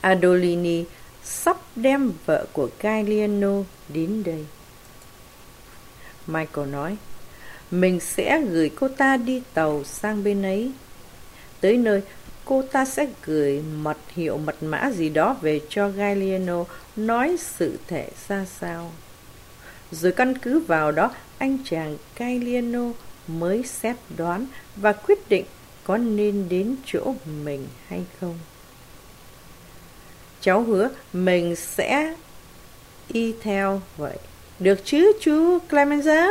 Adolini sắp đem vợ của Galliano đến đây. Michael nói, mình sẽ gửi cô ta đi tàu sang bên ấy. Tới nơi, cô ta sẽ gửi mật mã gì đó về cho Galliano nói sự thể ra sao. Rồi căn cứ vào đó, anh chàng Galliano mới xét đoán và quyết định có nên đến chỗ mình hay không. Cháu hứa mình sẽ y theo vậy. Được chứ chú Clemenza?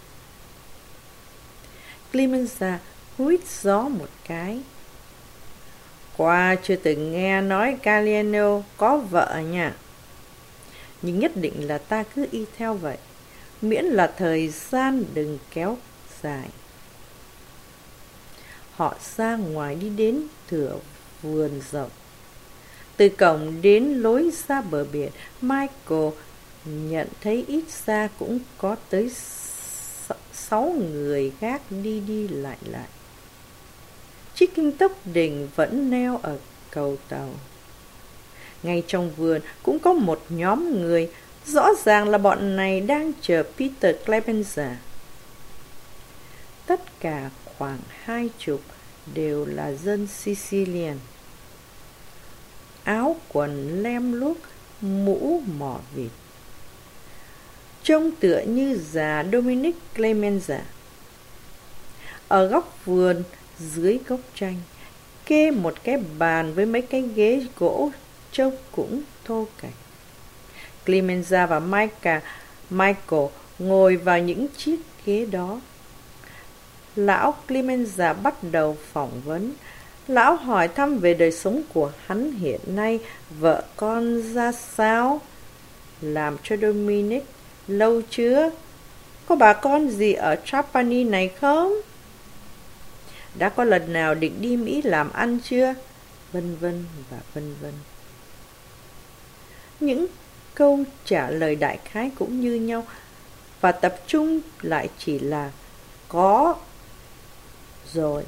Clemenza huýt gió một cái. Qua chưa từng nghe nói Galliano có vợ nha. Nhưng nhất định là ta cứ y theo vậy, miễn là thời gian đừng kéo dài. Họ ra ngoài đi đến thửa vườn rộng. Từ cổng đến lối ra bờ biển, Michael nhận thấy ít ra cũng có tới 6 người gác đi đi lại lại. Chiếc kinh tốc đỉnh vẫn neo ở cầu tàu. Ngay trong vườn cũng có một nhóm người, rõ ràng là bọn này đang chờ Peter Clemenza. Tất cả khoảng 20 đều là dân Sicilian. Áo quần lem luốc, mũ mỏ vịt. Trông tựa như già Dominic Clemenza. Ở góc vườn, dưới gốc chanh, kê một cái bàn với mấy cái ghế gỗ trông cũng thô kệch. Clemenza và Michael ngồi vào những chiếc ghế đó. Lão Clemenza bắt đầu phỏng vấn. Lão hỏi thăm về đời sống của hắn hiện nay, vợ con ra sao, làm cho Dominic lâu chưa, có bà con gì ở Trapani này không, đã có lần nào định đi Mỹ làm ăn chưa, vân vân và vân vân. Những câu trả lời đại khái cũng như nhau và tập trung lại chỉ là có rồi.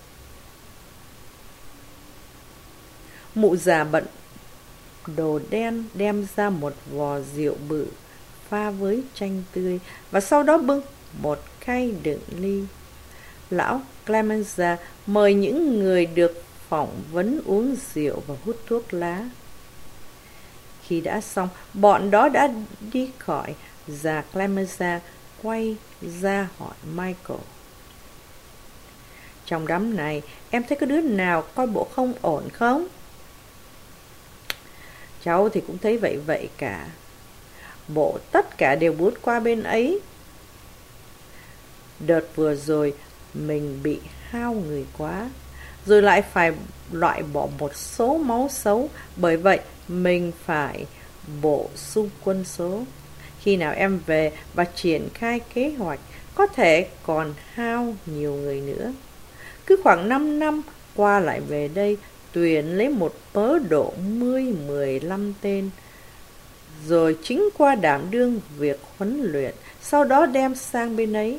Mụ già bận đồ đen đem ra một vò rượu bự pha với chanh tươi và sau đó bưng một khay đựng ly. Lão Clemenza mời những người được phỏng vấn uống rượu và hút thuốc lá. Khi đã xong, bọn đó đã đi khỏi. Già Clemenza quay ra hỏi Michael, trong đám này em thấy có đứa nào coi bộ không ổn không? Cháu thì cũng thấy vậy cả. Bộ tất cả đều bút qua bên ấy. Đợt vừa rồi mình bị hao người quá, rồi lại phải loại bỏ một số máu xấu, bởi vậy mình phải bổ sung quân số. Khi nào em về và triển khai kế hoạch, có thể còn hao nhiều người nữa. Cứ khoảng 5 năm qua lại về đây, tuyển lấy một mớ độ 10-15 tên, rồi chính qua đảm đương việc huấn luyện, sau đó đem sang bên ấy.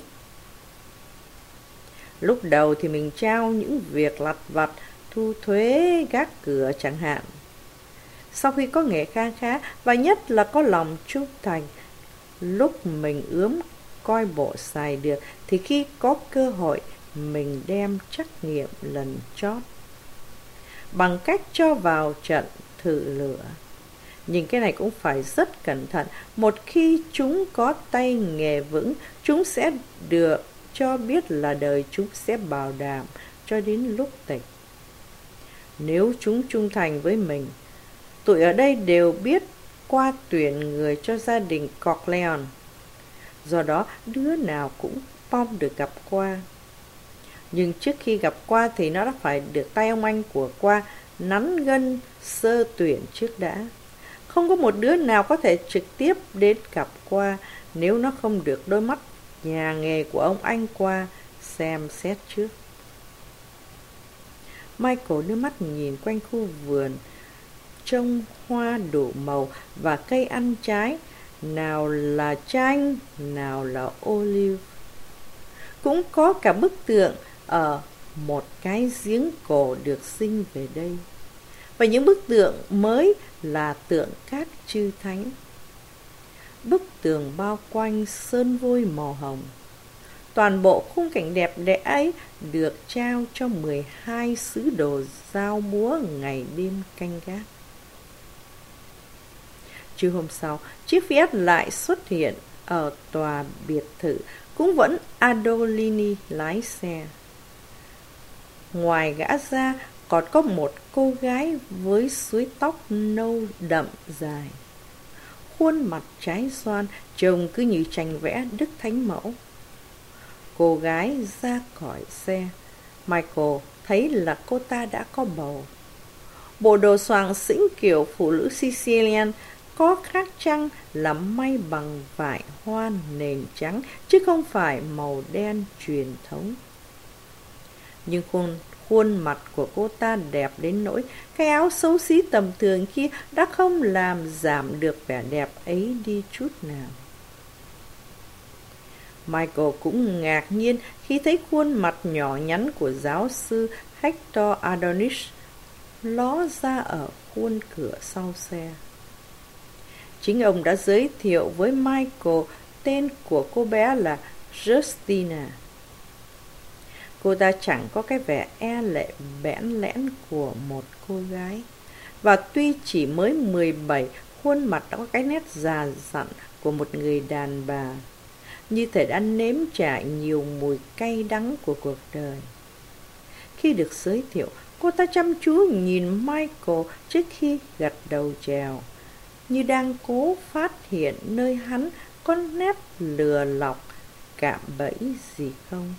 Lúc đầu thì mình trao những việc lặt vặt, thu thuế, gác cửa chẳng hạn. Sau khi có nghề khá khá và nhất là có lòng trung thành, lúc mình ướm coi bộ xài được thì khi có cơ hội mình đem trắc nghiệm lần chót bằng cách cho vào trận thử lửa. Nhưng cái này cũng phải rất cẩn thận. Một khi chúng có tay nghề vững, chúng sẽ được cho biết là đời chúng sẽ bảo đảm cho đến lúc tịch. Nếu chúng trung thành với mình, tụi ở đây đều biết qua tuyển người cho gia đình Corleone. Do đó đứa nào cũng mong được gặp qua. Nhưng trước khi gặp qua thì nó đã phải được tay ông anh của qua nắn gân sơ tuyển trước đã. Không có một đứa nào có thể trực tiếp đến gặp qua nếu nó không được đôi mắt nhà nghề của ông anh qua xem xét trước. Michael đưa mắt nhìn quanh khu vườn, trông hoa đủ màu và cây ăn trái, nào là chanh, nào là olive. Cũng có cả bức tượng ở một cái giếng cổ được sinh về đây. và những bức tượng mới là tượng các chư thánh. Bức tường bao quanh sơn vôi màu hồng. Toàn bộ khung cảnh đẹp đẽ ấy được trao cho 12 sứ đồ giao múa ngày đêm canh gác. Trưa hôm sau, chiếc Fiat lại xuất hiện ở tòa biệt thự, cũng vẫn Adolini lái xe. Ngoài gã ra, còn có một cô gái với suối tóc nâu đậm dài. Khuôn mặt trái xoan, trông cứ như tranh vẽ Đức Thánh Mẫu. Cô gái ra khỏi xe. Michael thấy là cô ta đã có bầu. Bộ đồ xoàng xĩnh kiểu phụ nữ Sicilian có khác chăng là may bằng vải hoa nền trắng, chứ không phải màu đen truyền thống. Nhưng khuôn mặt của cô ta đẹp đến nỗi cái áo xấu xí tầm thường kia đã không làm giảm được vẻ đẹp ấy đi chút nào. Michael cũng ngạc nhiên khi thấy khuôn mặt nhỏ nhắn của giáo sư Hector Adonis ló ra ở khuôn cửa sau xe. Chính ông đã giới thiệu với Michael tên của cô bé là Justina. Cô ta chẳng có cái vẻ e lệ bẽn lẽn của một cô gái. Và tuy chỉ mới 17, khuôn mặt đã có cái nét già dặn của một người đàn bà, như thể đã nếm trải nhiều mùi cay đắng của cuộc đời. Khi được giới thiệu, cô ta chăm chú nhìn Michael trước khi gật đầu chào, như đang cố phát hiện nơi hắn có nét lừa lọc, cạm bẫy gì không.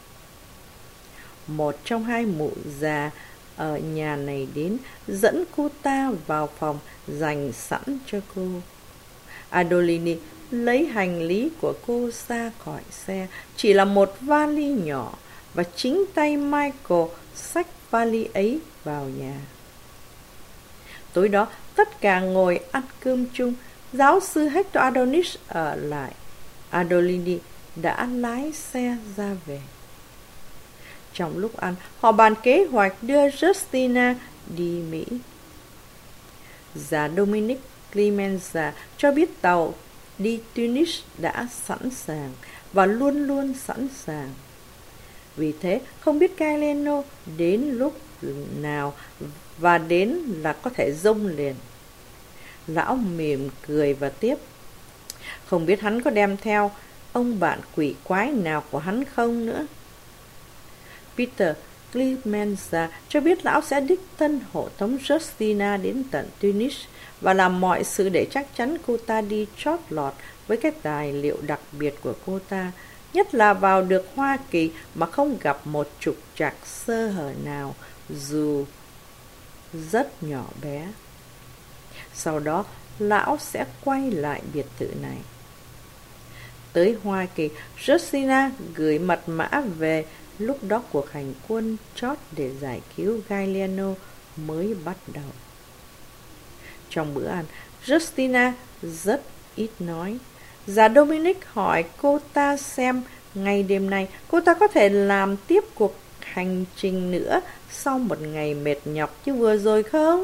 Một trong hai mụ già ở nhà này đến, dẫn cô ta vào phòng dành sẵn cho cô. Adolini lấy hành lý của cô ra khỏi xe, chỉ là một vali nhỏ, và chính tay Michael xách vali ấy vào nhà. Tối đó, tất cả ngồi ăn cơm chung. Giáo sư Hector Adonis ở lại. Adolini đã lái xe ra về. Trong lúc ăn, họ bàn kế hoạch đưa Justina đi Mỹ. Già Dominic Clemenza cho biết tàu đi Tunis đã sẵn sàng và luôn luôn sẵn sàng. Vì thế, không biết Galeno đến lúc nào và đến là có thể dông liền. Lão mỉm cười và tiếp: không biết hắn có đem theo ông bạn quỷ quái nào của hắn không nữa. Peter Clemenza cho biết lão sẽ đích thân hộ tống Justina đến tận Tunis và làm mọi sự để chắc chắn cô ta đi chót lọt với cái tài liệu đặc biệt của cô ta, nhất là vào được Hoa Kỳ mà không gặp một trục trặc sơ hở nào, dù rất nhỏ bé. Sau đó, lão sẽ quay lại biệt thự này. Tới Hoa Kỳ, Justina gửi mật mã về. Lúc đó cuộc hành quân chót để giải cứu Galliano mới bắt đầu. Trong bữa ăn, Justina rất ít nói. Già Dominic hỏi cô ta xem ngày đêm nay cô ta có thể làm tiếp cuộc hành trình nữa sau một ngày mệt nhọc như vừa rồi không?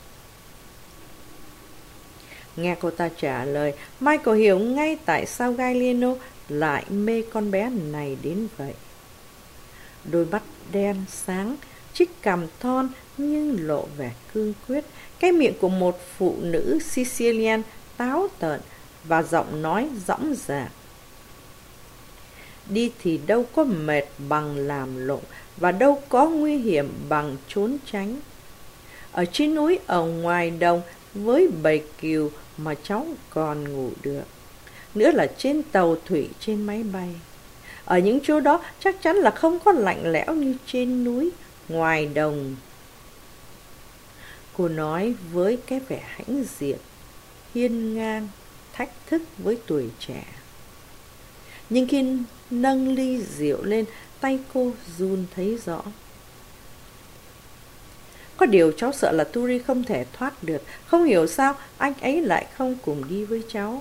Nghe cô ta trả lời, Michael hiểu ngay tại sao Galliano lại mê con bé này đến vậy. Đôi mắt đen sáng, chiếc cằm thon nhưng lộ vẻ cương quyết, cái miệng của một phụ nữ Sicilian táo tợn và giọng nói dõng dạc. Đi thì đâu có mệt bằng làm lụng và đâu có nguy hiểm bằng trốn tránh. Ở trên núi, ở ngoài đồng với bầy cừu mà cháu còn ngủ được. Nữa là trên tàu thủy, trên máy bay. Ở những chỗ đó chắc chắn là không có lạnh lẽo như trên núi, ngoài đồng. Cô nói với cái vẻ hãnh diện, hiên ngang, thách thức với tuổi trẻ. Nhưng khi nâng ly rượu lên, tay cô run thấy rõ. Có điều cháu sợ là Turi không thể thoát được. Không hiểu sao anh ấy lại không cùng đi với cháu.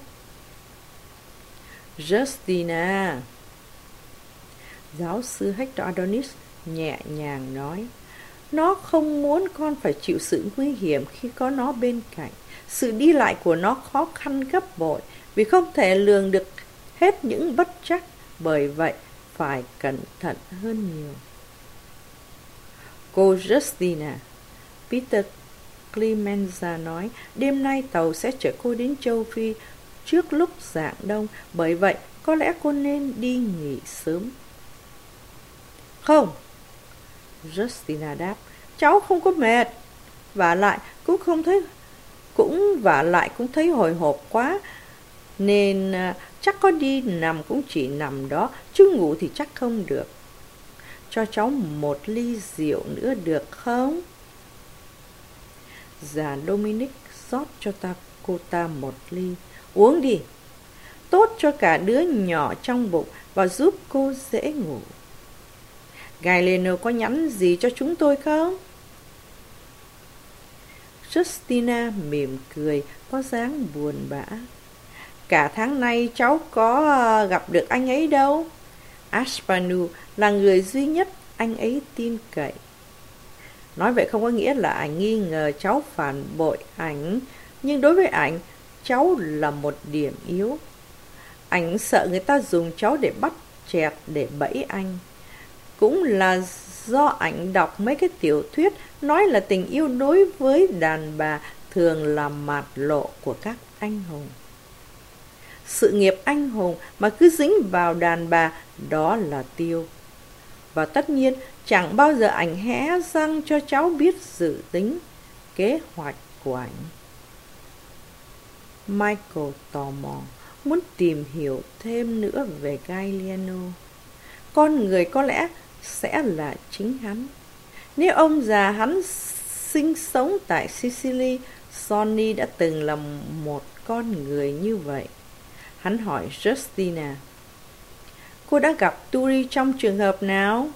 Justina, giáo sư Hector Adonis nhẹ nhàng nói, Nó không muốn con phải chịu sự nguy hiểm khi có nó bên cạnh. Sự đi lại của nó khó khăn gấp bội vì không thể lường được hết những bất trắc, bởi vậy phải cẩn thận hơn nhiều. Cô Justina, Peter Clemenza nói, đêm nay tàu sẽ chở cô đến châu Phi trước lúc rạng đông, bởi vậy có lẽ cô nên đi nghỉ sớm. Không, Justina đáp, cháu không có mệt, vả lại cũng thấy hồi hộp quá, nên chắc có đi nằm cũng chỉ nằm đó, chứ ngủ thì chắc không được. Cho cháu một ly rượu nữa được không? Già Dominic rót cho cô ta một ly. Uống đi, tốt cho cả đứa nhỏ trong bụng và giúp cô dễ ngủ. Galeno có nhắn gì cho chúng tôi không? Justina mỉm cười, có dáng buồn bã. Cả tháng nay cháu có gặp được anh ấy đâu. Aspanu là người duy nhất anh ấy tin cậy. Nói vậy không có nghĩa là ảnh nghi ngờ cháu phản bội ảnh, nhưng đối với ảnh, cháu là một điểm yếu. Ảnh sợ người ta dùng cháu để bắt chẹt, để bẫy anh. Cũng là do ảnh đọc mấy cái tiểu thuyết nói là tình yêu đối với đàn bà thường là mạt lộ của các anh hùng. Sự nghiệp anh hùng mà cứ dính vào đàn bà, đó là tiêu. Và tất nhiên chẳng bao giờ ảnh hé răng cho cháu biết dự tính, kế hoạch của ảnh. Michael tò mò, muốn tìm hiểu thêm nữa về Galliano. Con người có lẽ sẽ là chính hắn. Nếu ông già hắn sinh sống tại Sicily, Sonny đã từng là một con người như vậy. Hắn hỏi Justina, cô đã gặp Turi trong trường hợp nào?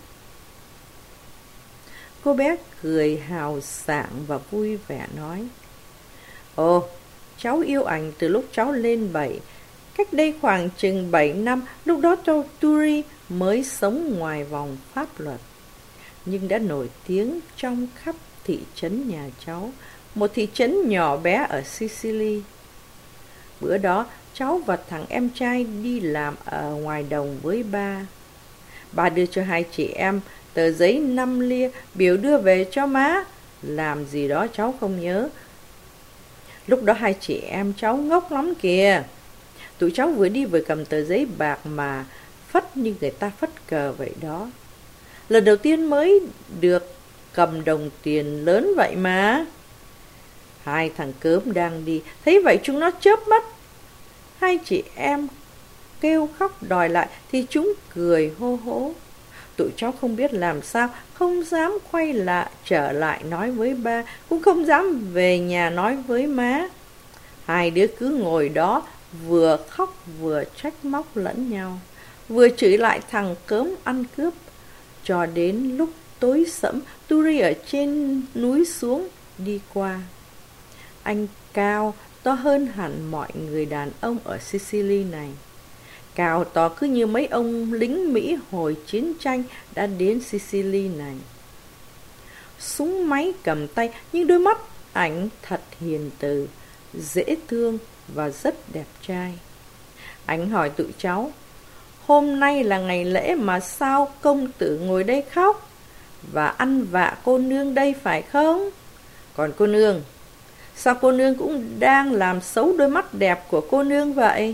Cô bé cười hào sảng và vui vẻ nói, ồ, cháu yêu ảnh từ lúc cháu lên 7. Cách đây khoảng chừng 7 năm, lúc đó Turi mới sống ngoài vòng pháp luật, nhưng đã nổi tiếng trong khắp thị trấn nhà cháu, một thị trấn nhỏ bé ở Sicily. Bữa đó, cháu và thằng em trai đi làm ở ngoài đồng với ba. Ba đưa cho hai chị em tờ giấy 5 lia biểu đưa về cho má. Làm gì đó cháu không nhớ. Lúc đó hai chị em cháu ngốc lắm kìa. Tụi cháu vừa đi vừa cầm tờ giấy bạc mà phất như người ta phất cờ vậy đó. Lần đầu tiên mới được cầm đồng tiền lớn vậy mà. Hai thằng cớm đang đi, thấy vậy chúng nó chớp mắt. Hai chị em kêu khóc đòi lại thì chúng cười hô hố. Tụi cháu không biết làm sao, không dám quay lại trở lại nói với ba, cũng không dám về nhà nói với má. Hai đứa cứ ngồi đó vừa khóc vừa trách móc lẫn nhau, vừa chửi lại thằng cớm ăn cướp. Cho đến lúc tối sẫm, Turi ở trên núi xuống đi qua. Anh cao, to hơn hẳn mọi người đàn ông ở Sicily này. Cao to cứ như mấy ông lính Mỹ hồi chiến tranh đã đến Sicily này. Súng máy cầm tay, nhưng đôi mắt ảnh thật hiền từ, dễ thương và rất đẹp trai. Ảnh hỏi tụi cháu, hôm nay là ngày lễ mà sao công tử ngồi đây khóc và ăn vạ cô nương đây phải không? Còn cô nương, sao cô nương cũng đang làm xấu đôi mắt đẹp của cô nương vậy?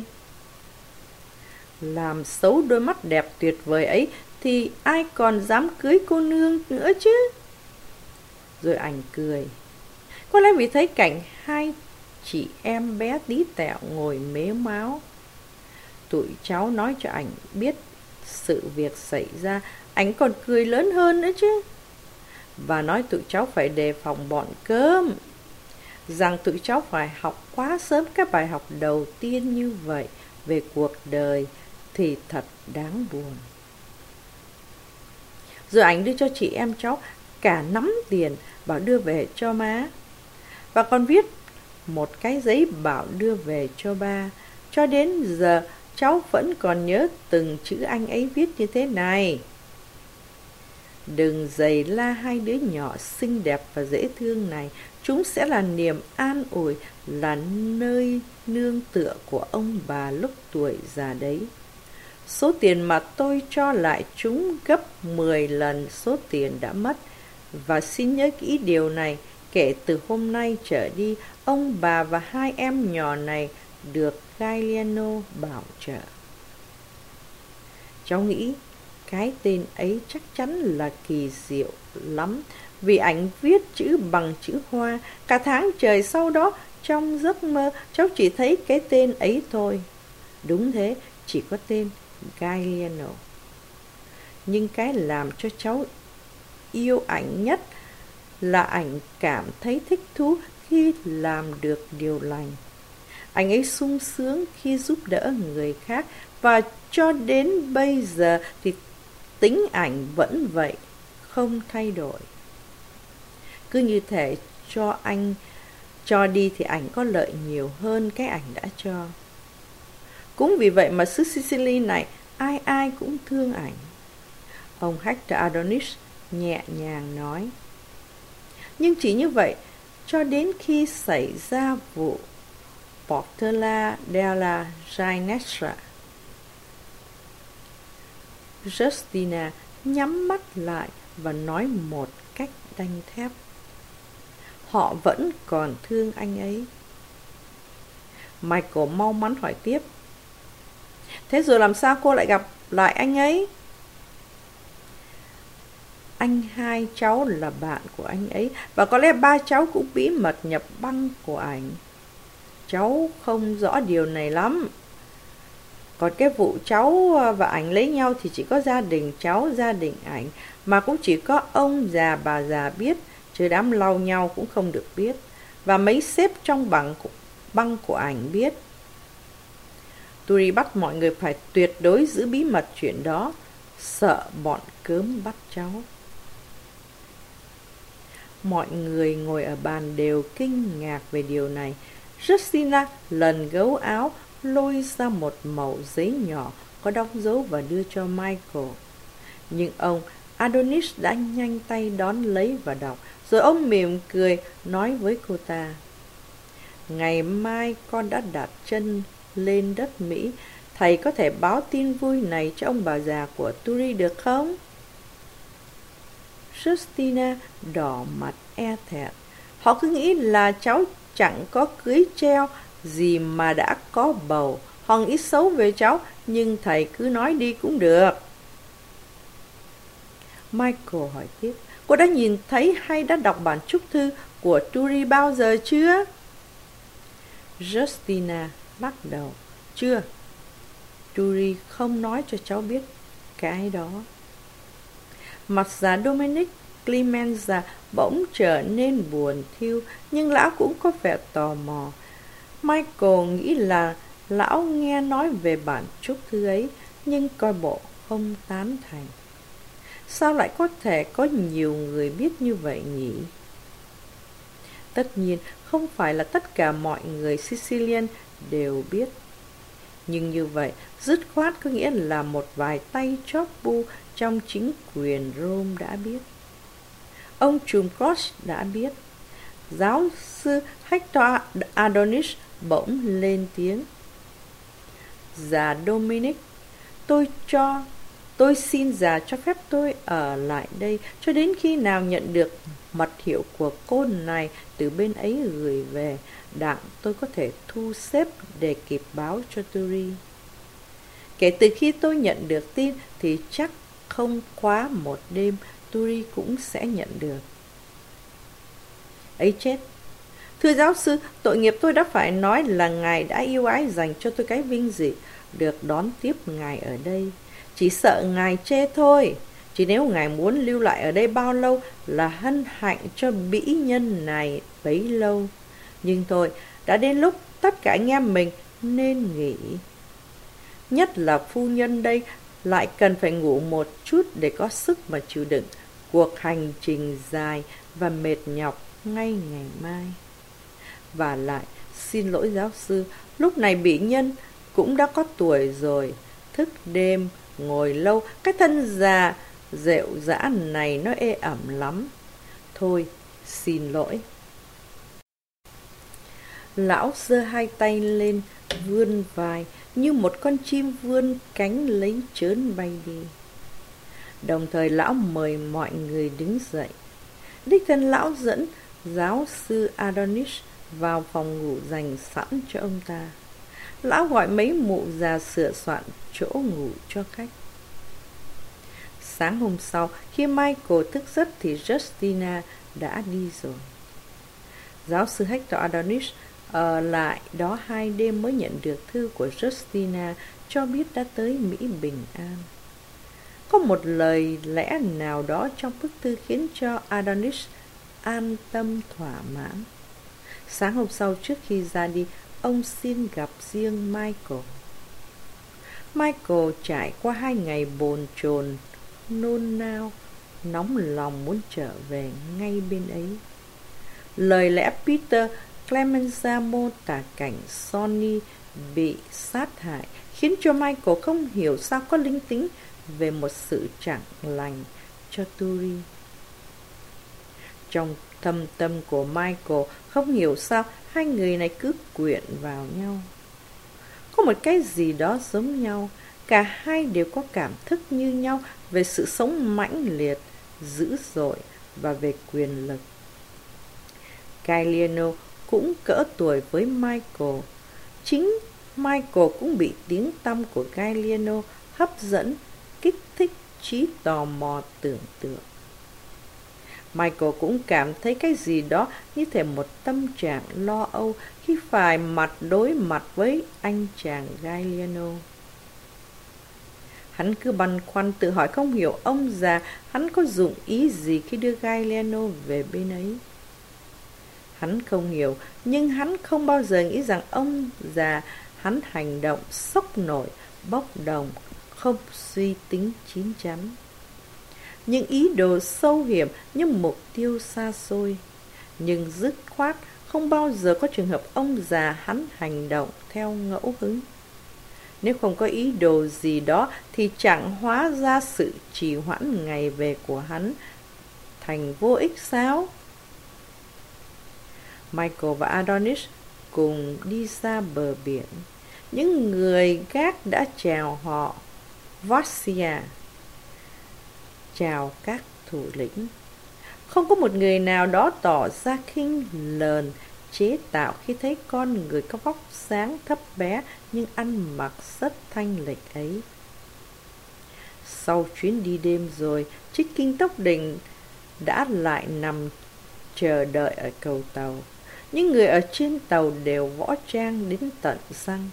Làm xấu đôi mắt đẹp tuyệt vời ấy thì ai còn dám cưới cô nương nữa chứ? Rồi ảnh cười. Có lẽ vì thấy cảnh hai chị em bé tí tẹo ngồi mếu máo. Tụi cháu nói cho ảnh biết sự việc xảy ra, ảnh còn cười lớn hơn nữa chứ. Và nói tụi cháu phải đề phòng bọn cớm, rằng tụi cháu phải học quá sớm các bài học đầu tiên như vậy về cuộc đời thì thật đáng buồn. Rồi ảnh đưa cho chị em cháu cả nắm tiền bảo đưa về cho má, và còn viết một cái giấy bảo đưa về cho ba. Cho đến giờ cháu vẫn còn nhớ từng chữ anh ấy viết như thế này: Đừng giày la hai đứa nhỏ xinh đẹp và dễ thương này. Chúng sẽ là niềm an ủi, là nơi nương tựa của ông bà lúc tuổi già đấy. Số tiền mà tôi cho lại chúng gấp 10 lần số tiền đã mất. Và xin nhớ kỹ điều này, kể từ hôm nay trở đi, ông bà và hai em nhỏ này được Galliano bảo trợ. Cháu nghĩ cái tên ấy chắc chắn là kỳ diệu lắm, vì ảnh viết chữ bằng chữ hoa. Cả tháng trời sau đó, trong giấc mơ, cháu chỉ thấy cái tên ấy thôi. Đúng thế, chỉ có tên Galliano. Nhưng cái làm cho cháu yêu ảnh nhất là ảnh cảm thấy thích thú khi làm được điều lành. Anh ấy sung sướng khi giúp đỡ người khác, và cho đến bây giờ thì tính ảnh vẫn vậy, không thay đổi. Cứ như thể cho anh cho đi thì ảnh có lợi nhiều hơn cái ảnh đã cho. Cũng vì vậy mà xứ Sicily này ai ai cũng thương ảnh. Ông Hector Adonis nhẹ nhàng nói. Nhưng chỉ như vậy, cho đến khi xảy ra vụ Portella della Ginestra, Justina nhắm mắt lại và nói một cách đanh thép. Họ vẫn còn thương anh ấy. Michael mau mắn hỏi tiếp. Thế rồi làm sao cô lại gặp lại anh ấy? Anh hai cháu là bạn của anh ấy, và có lẽ ba cháu cũng bí mật nhập băng của ảnh. Cháu không rõ điều này lắm. Còn cái vụ cháu và ảnh lấy nhau thì chỉ có gia đình cháu, gia đình ảnh, mà cũng chỉ có ông già bà già biết, chứ đám lau nhau cũng không được biết. Và mấy sếp trong băng của ảnh biết. Turi bắt mọi người phải tuyệt đối giữ bí mật chuyện đó, sợ bọn cớm bắt cháu. Mọi người ngồi ở bàn đều kinh ngạc về điều này. Justina lần gấu áo, lôi ra một mẩu giấy nhỏ có đóng dấu và đưa cho Michael. Nhưng ông Adonis đã nhanh tay đón lấy và đọc. Rồi ông mỉm cười nói với cô ta. Ngày mai con đã đặt chân lên đất Mỹ. Thầy có thể báo tin vui này cho ông bà già của Turi được không? Justina đỏ mặt e thẹn. Họ cứ nghĩ là cháu chẳng có cưới treo gì mà đã có bầu. Họ nghĩ xấu về cháu, nhưng thầy cứ nói đi cũng được. Michael hỏi tiếp. Cô đã nhìn thấy hay đã đọc bản chúc thư của Turi bao giờ chưa? Justina lắc đầu. Chưa. Turi không nói cho cháu biết cái đó. Mặt già Dominic Clemenza bỗng trở nên buồn thiu, nhưng lão cũng có vẻ tò mò. Michael nghĩ là lão nghe nói về bản chúc thư ấy, nhưng coi bộ không tán thành. Sao lại có thể có nhiều người biết như vậy nhỉ? Tất nhiên, không phải là tất cả mọi người Sicilian đều biết. Nhưng như vậy, dứt khoát có nghĩa là một vài tay chóp bu trong chính quyền Rome đã biết. Ông trùm Cross đã biết. Giáo sư Hector Adonis bỗng lên tiếng. Già Dominic, tôi xin già cho phép tôi ở lại đây cho đến khi nào nhận được mật hiệu của cô này từ bên ấy gửi về, đặng tôi có thể thu xếp để kịp báo cho Turi. Kể từ khi tôi nhận được tin thì chắc không quá một đêm Turi cũng sẽ nhận được. Ấy chết! Thưa giáo sư, tội nghiệp tôi đã phải nói là ngài đã yêu ái dành cho tôi cái vinh dự được đón tiếp ngài ở đây. Chỉ sợ ngài chê thôi. Chỉ nếu ngài muốn lưu lại ở đây bao lâu là hân hạnh cho bỉ nhân này bấy lâu. Nhưng thôi, đã đến lúc tất cả anh em mình nên nghỉ. Nhất là phu nhân đây lại cần phải ngủ một chút để có sức mà chịu đựng cuộc hành trình dài và mệt nhọc ngay ngày mai. Và lại, xin lỗi giáo sư, lúc này bỉ nhân cũng đã có tuổi rồi, thức đêm, ngồi lâu, cái thân già Rượu dã này nó ê ẩm lắm. Thôi, xin lỗi. Lão giơ hai tay lên, vươn vai, như một con chim vươn cánh lấy chớn bay đi. Đồng thời lão mời mọi người đứng dậy. Đích thân lão dẫn giáo sư Adonis vào phòng ngủ dành sẵn cho ông ta. Lão gọi mấy mụ già sửa soạn chỗ ngủ cho khách. Sáng hôm sau, khi Michael thức giấc thì Justina đã đi rồi. Giáo sư Hector Adonis ở lại đó 2 đêm mới nhận được thư của Justina cho biết đã tới Mỹ bình an. Có một lời lẽ nào đó trong bức thư khiến cho Adonis an tâm thỏa mãn. Sáng hôm sau trước khi ra đi, ông xin gặp riêng Michael. Michael trải qua 2 ngày bồn chồn, nôn nao, nóng lòng muốn trở về ngay bên ấy. Lời lẽ Peter Clemenza mô tả cảnh Sonny bị sát hại khiến cho Michael không hiểu sao có linh tính về một sự chẳng lành cho Turi. Trong thâm tâm của Michael không hiểu sao hai người này cứ quyện vào nhau. Có một cái gì đó giống nhau, cả hai đều có cảm thức như nhau về sự sống mãnh liệt, dữ dội và về quyền lực. Galliano cũng cỡ tuổi với Michael. Chính Michael cũng bị tiếng tăm của Galliano hấp dẫn, kích thích trí tò mò tưởng tượng. Michael cũng cảm thấy cái gì đó như thể một tâm trạng lo âu khi phải đối mặt với anh chàng Galliano. Hắn cứ băn khoăn tự hỏi không hiểu ông già hắn có dụng ý gì khi đưa Galliano về bên ấy. Hắn không hiểu, nhưng hắn không bao giờ nghĩ rằng ông già hắn hành động sốc nổi, bốc đồng, không suy tính chín chắn. Những ý đồ sâu hiểm, những mục tiêu xa xôi. Nhưng dứt khoát, không bao giờ có trường hợp ông già hắn hành động theo ngẫu hứng. Nếu không có ý đồ gì đó thì chẳng hóa ra sự trì hoãn ngày về của hắn thành vô ích sao? Michael và Adonis cùng đi ra bờ biển. Những người gác đã chào họ Vassia, chào các thủ lĩnh. Không có một người nào đó tỏ ra khinh lờn, chế tạo khi thấy con người có vóc dáng thấp bé nhưng ăn mặc rất thanh lịch ấy. Sau chuyến đi đêm rồi, Trích Kinh Tốc Đình đã lại nằm chờ đợi ở cầu tàu. Những người ở trên tàu đều võ trang đến tận răng.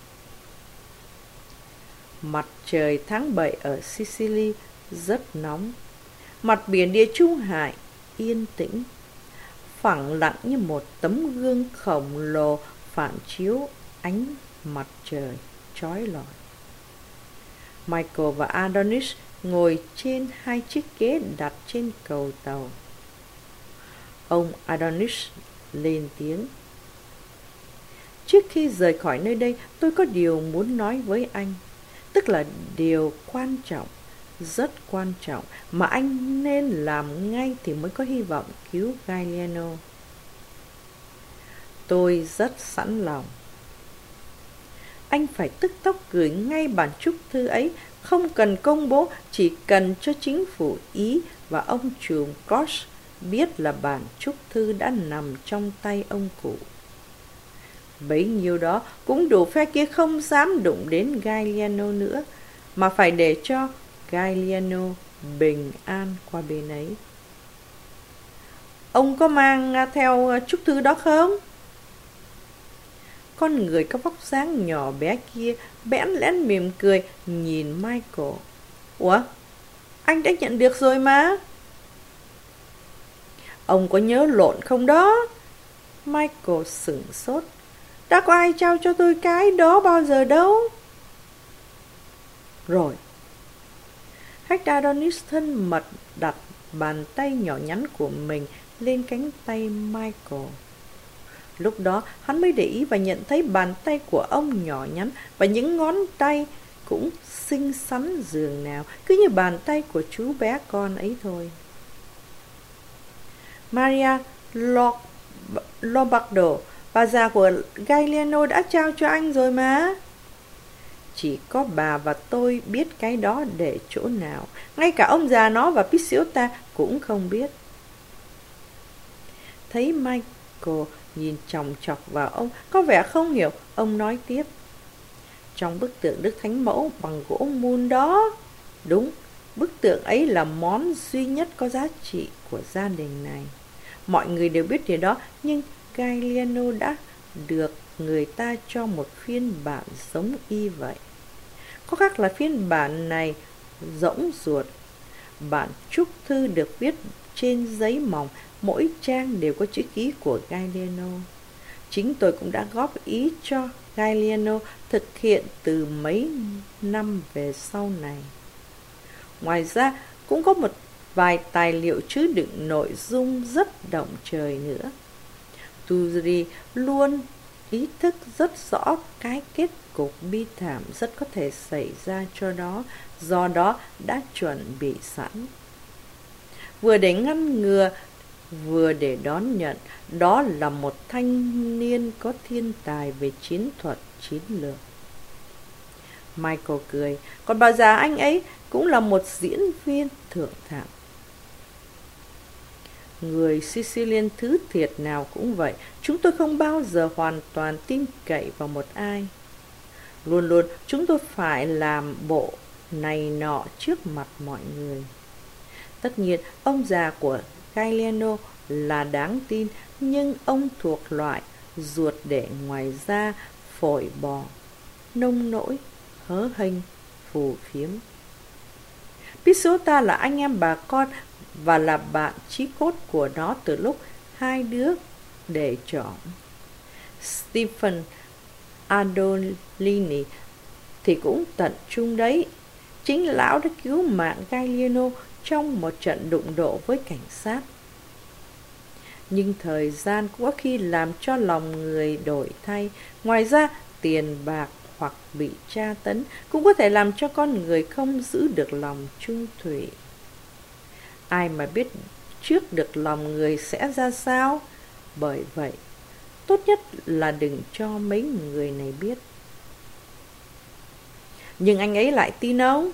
Mặt trời tháng 7 ở Sicily rất nóng. Mặt biển Địa Trung Hải yên tĩnh, phẳng lặng như một tấm gương khổng lồ phản chiếu ánh mặt trời chói lọi. Michael và Adonis ngồi trên 2 chiếc ghế đặt trên cầu tàu. Ông Adonis lên tiếng: "Trước khi rời khỏi nơi đây, tôi có điều muốn nói với anh, tức là điều quan trọng, rất quan trọng mà anh nên làm ngay thì mới có hy vọng cứu Galliano." "Tôi rất sẵn lòng." "Anh phải tức tốc gửi ngay bản chúc thư ấy, không cần công bố, chỉ cần cho chính phủ Ý và ông trùm Koch biết là bản chúc thư đã nằm trong tay ông cụ. Bấy nhiêu đó cũng đủ, phe kia không dám đụng đến Galliano nữa, mà phải để cho Galliano bình an qua bên ấy." "Ông có mang theo chúc thư đó không?" Con người có vóc dáng nhỏ bé kia bẽn lẽn mỉm cười nhìn Michael. "Ủa, anh đã nhận được rồi mà." "Ông có nhớ lộn không đó?" Michael sửng sốt. "Đã có ai trao cho tôi cái đó bao giờ đâu." "Rồi." Hector Adonis thân mật đặt bàn tay nhỏ nhắn của mình lên cánh tay Michael. Lúc đó hắn mới để ý và nhận thấy bàn tay của ông nhỏ nhắn và những ngón tay cũng xinh xắn giường nào, cứ như bàn tay của chú bé con ấy thôi. Maria Lombardo, bà già của Galliano đã trao cho anh rồi mà. Chỉ có bà và tôi biết cái đó để chỗ nào. Ngay cả ông già nó và Picciota cũng không biết. Thấy Michael nhìn chòng chọc vào ông, có vẻ không hiểu, ông nói tiếp. Trong bức tượng Đức Thánh Mẫu bằng gỗ mun đó. Đúng, bức tượng ấy là món duy nhất có giá trị của gia đình này. Mọi người đều biết điều đó, nhưng Galliano đã được người ta cho một phiên bản giống y vậy. Có khác là phiên bản này rỗng ruột. Bản chúc thư được viết trên giấy mỏng, mỗi trang đều có chữ ký của Galliano. Chính tôi cũng đã góp ý cho Galliano thực hiện từ mấy năm về sau này. Ngoài ra, cũng có một vài tài liệu chứa đựng nội dung rất động trời nữa. Tuzzi luôn ý thức rất rõ cái kết cục bi thảm rất có thể xảy ra cho nó, do đó đã chuẩn bị sẵn. Vừa để ngăn ngừa, vừa để đón nhận, đó là một thanh niên có thiên tài về chiến thuật chiến lược. Michael cười, còn bà già anh ấy cũng là một diễn viên thượng hạng. Người Sicilian thứ thiệt nào cũng vậy, chúng tôi không bao giờ hoàn toàn tin cậy vào một ai. Luôn luôn chúng tôi phải làm bộ này nọ trước mặt mọi người. Tất nhiên, ông già của Galliano là đáng tin, nhưng ông thuộc loại ruột để ngoài da, phổi bò, nông nỗi, hớ hênh, phù phiếm. Picciota là anh em bà con và là bạn chí cốt của nó từ lúc hai đứa để chọn. Stephen Adolini thì cũng tận chung đấy. Chính lão đã cứu mạng Galliano trong một trận đụng độ với cảnh sát. Nhưng thời gian cũng có khi làm cho lòng người đổi thay. Ngoài ra, tiền bạc hoặc bị tra tấn cũng có thể làm cho con người không giữ được lòng trung thủy. Ai mà biết trước được lòng người sẽ ra sao? Bởi vậy, tốt nhất là đừng cho mấy người này biết. Nhưng anh ấy lại tin ông.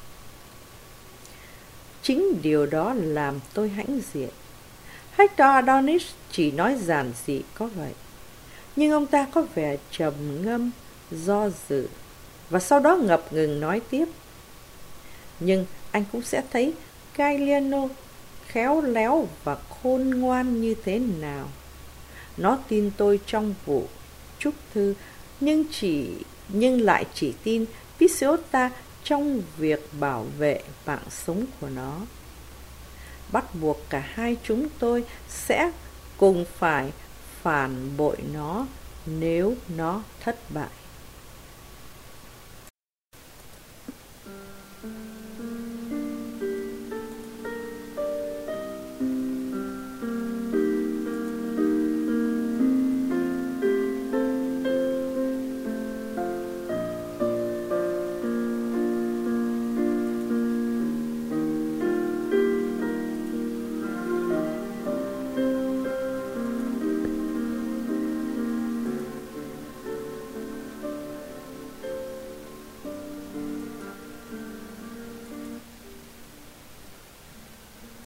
Chính điều đó làm tôi hãnh diện. Hector Adonis chỉ nói giản dị có vậy. Nhưng ông ta có vẻ trầm ngâm, do dự, và sau đó ngập ngừng nói tiếp. Nhưng anh cũng sẽ thấy Galliano khéo léo và khôn ngoan như thế nào. Nó tin tôi trong vụ chúc thư, nhưng lại chỉ tin Picciota trong việc bảo vệ mạng sống của nó. Bắt buộc cả hai chúng tôi sẽ cùng phải phản bội nó nếu nó thất bại.